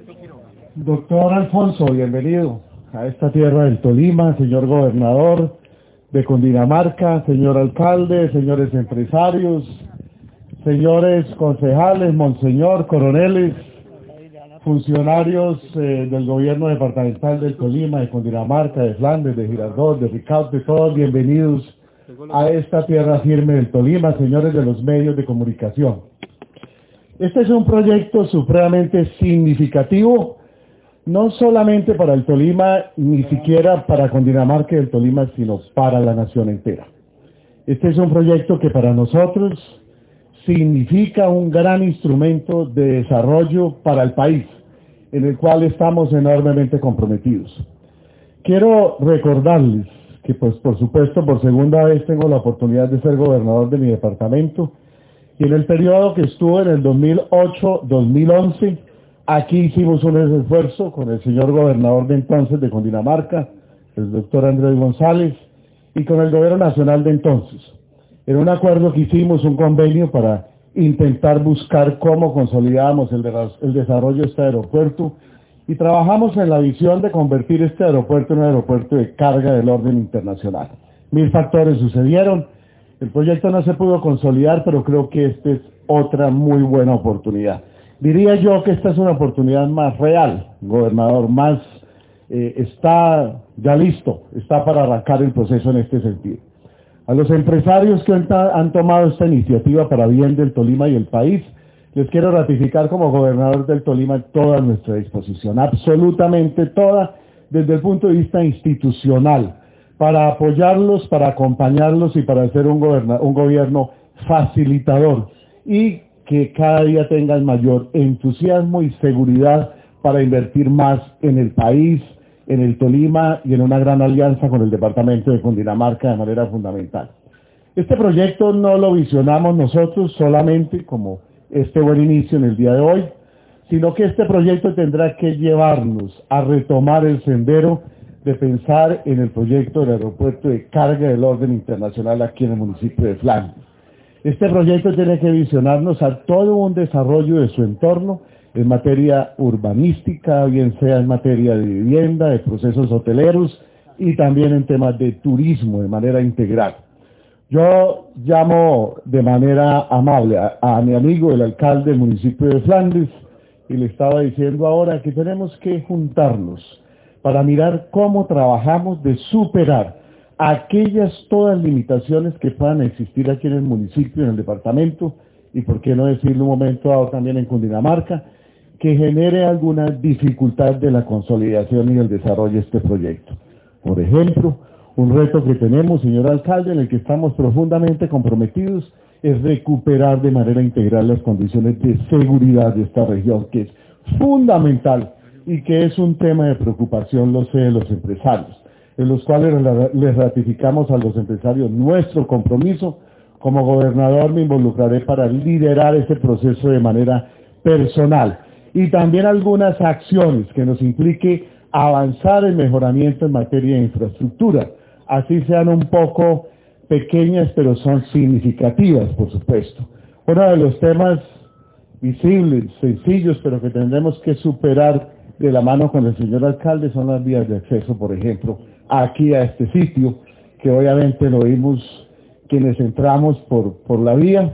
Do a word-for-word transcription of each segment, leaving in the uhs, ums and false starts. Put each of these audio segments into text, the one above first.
Doctor Alfonso, bienvenido a esta tierra del Tolima, señor gobernador de Cundinamarca, señor alcalde, señores empresarios, señores concejales, monseñor, coroneles, funcionarios eh, del gobierno departamental del Tolima, de Cundinamarca, de Flandes, de Girardot, de Ricaurte, todos bienvenidos a esta tierra firme del Tolima, señores de los medios de comunicación. Este es un proyecto supremamente significativo, no solamente para el Tolima, ni siquiera para Cundinamarca y el Tolima, sino para la nación entera. Este es un proyecto que para nosotros significa un gran instrumento de desarrollo para el país, en el cual estamos enormemente comprometidos. Quiero recordarles que, pues, por supuesto, por segunda vez tengo la oportunidad de ser gobernador de mi departamento, y en el periodo que estuve en el dos mil ocho dos mil once, aquí hicimos un esfuerzo con el señor gobernador de entonces de Cundinamarca, el doctor Andrés González, y con el gobierno nacional de entonces. En un acuerdo que hicimos, un convenio para intentar buscar cómo consolidábamos el, de, el desarrollo de este aeropuerto, y trabajamos en la visión de convertir este aeropuerto en un aeropuerto de carga del orden internacional. Mil factores sucedieron, el proyecto no se pudo consolidar, pero creo que esta es otra muy buena oportunidad. Diría yo que esta es una oportunidad más real, gobernador, más eh, está ya listo, está para arrancar el proceso en este sentido. A los empresarios que han tomado esta iniciativa para bien del Tolima y el país, les quiero ratificar como gobernador del Tolima toda nuestra disposición, absolutamente toda, desde el punto de vista institucional, para apoyarlos, para acompañarlos y para hacer un, un gobierno facilitador y que cada día tengan mayor entusiasmo y seguridad para invertir más en el país, en el Tolima y en una gran alianza con el departamento de Cundinamarca de manera fundamental. Este proyecto no lo visionamos nosotros solamente como este buen inicio en el día de hoy, sino que este proyecto tendrá que llevarnos a retomar el sendero de pensar en el proyecto del aeropuerto de carga del orden internacional aquí en el municipio de Flandes. Este proyecto tiene que visionarnos a todo un desarrollo de su entorno en materia urbanística, bien sea en materia de vivienda, de procesos hoteleros y también en temas de turismo de manera integral. Yo llamo de manera amable a, a mi amigo el alcalde del municipio de Flandes y le estaba diciendo ahora que tenemos que juntarnos para mirar cómo trabajamos de superar aquellas todas limitaciones que puedan existir aquí en el municipio, en el departamento, y por qué no decirlo un momento dado también en Cundinamarca, que genere alguna dificultad de la consolidación y el desarrollo de este proyecto. Por ejemplo, un reto que tenemos, señor alcalde, en el que estamos profundamente comprometidos, es recuperar de manera integral las condiciones de seguridad de esta región, que es fundamental y que es un tema de preocupación, lo sé, de los empresarios, en los cuales les ratificamos a los empresarios nuestro compromiso. Como gobernador me involucraré para liderar ese proceso de manera personal y también algunas acciones que nos implique avanzar en mejoramiento en materia de infraestructura, así sean un poco pequeñas, pero son significativas, por supuesto. Uno de los temas visibles, sencillos, pero que tendremos que superar de la mano con el señor alcalde son las vías de acceso, por ejemplo, aquí a este sitio, que obviamente lo vimos quienes entramos por, por la vía,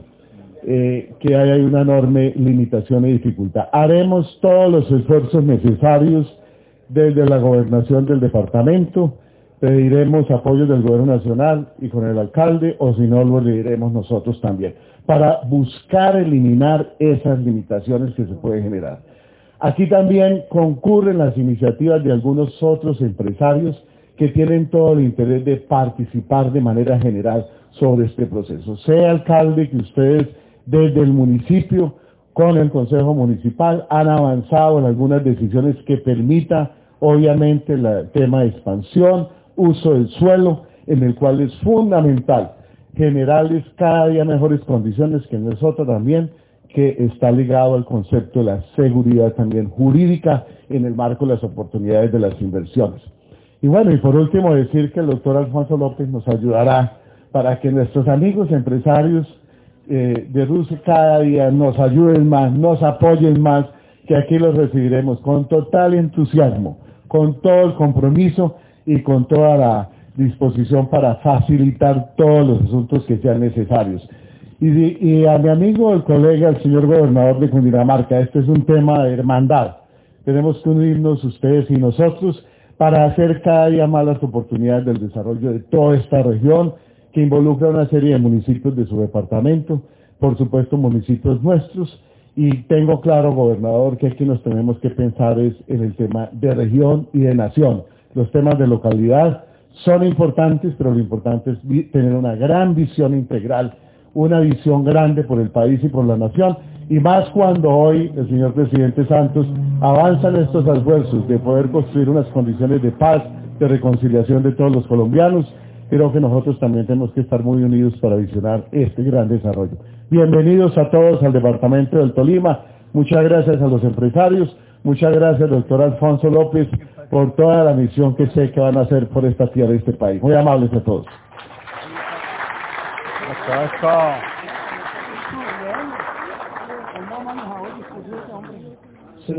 eh, que hay una enorme limitación y dificultad. Haremos todos los esfuerzos necesarios desde la gobernación del departamento, pediremos apoyo del gobierno nacional y con el alcalde, o si no lo diremos nosotros también, para buscar eliminar esas limitaciones que se pueden generar. Aquí también concurren las iniciativas de algunos otros empresarios que tienen todo el interés de participar de manera general sobre este proceso. Sea alcalde que ustedes desde el municipio con el Consejo Municipal han avanzado en algunas decisiones que permita obviamente el tema de expansión, uso del suelo, en el cual es fundamental generarles cada día mejores condiciones, que nosotros también, que está ligado al concepto de la seguridad también jurídica en el marco de las oportunidades de las inversiones. Y bueno, y por último decir que el doctor Alfonso López nos ayudará para que nuestros amigos empresarios eh, de Rusia cada día nos ayuden más, nos apoyen más que aquí los recibiremos con total entusiasmo, con todo el compromiso y con toda la disposición para facilitar todos los asuntos que sean necesarios. Y, y a mi amigo, el colega, el señor gobernador de Cundinamarca, este es un tema de hermandad. Tenemos que unirnos ustedes y nosotros para hacer cada día más las oportunidades del desarrollo de toda esta región, que involucra una serie de municipios de su departamento, por supuesto municipios nuestros, y tengo claro, gobernador, que aquí nos tenemos que pensar es en el tema de región y de nación. Los temas de localidad son importantes, pero lo importante es tener una gran visión integral, una visión grande por el país y por la nación, y más cuando hoy el señor presidente Santos avanza en estos esfuerzos de poder construir unas condiciones de paz, de reconciliación de todos los colombianos. Creo que nosotros también tenemos que estar muy unidos para visionar este gran desarrollo. Bienvenidos a todos al departamento del Tolima. Muchas gracias a los empresarios, muchas gracias, doctor Alfonso López, por toda la misión que sé que van a hacer por esta tierra y este país. Muy amables a todos. Hasta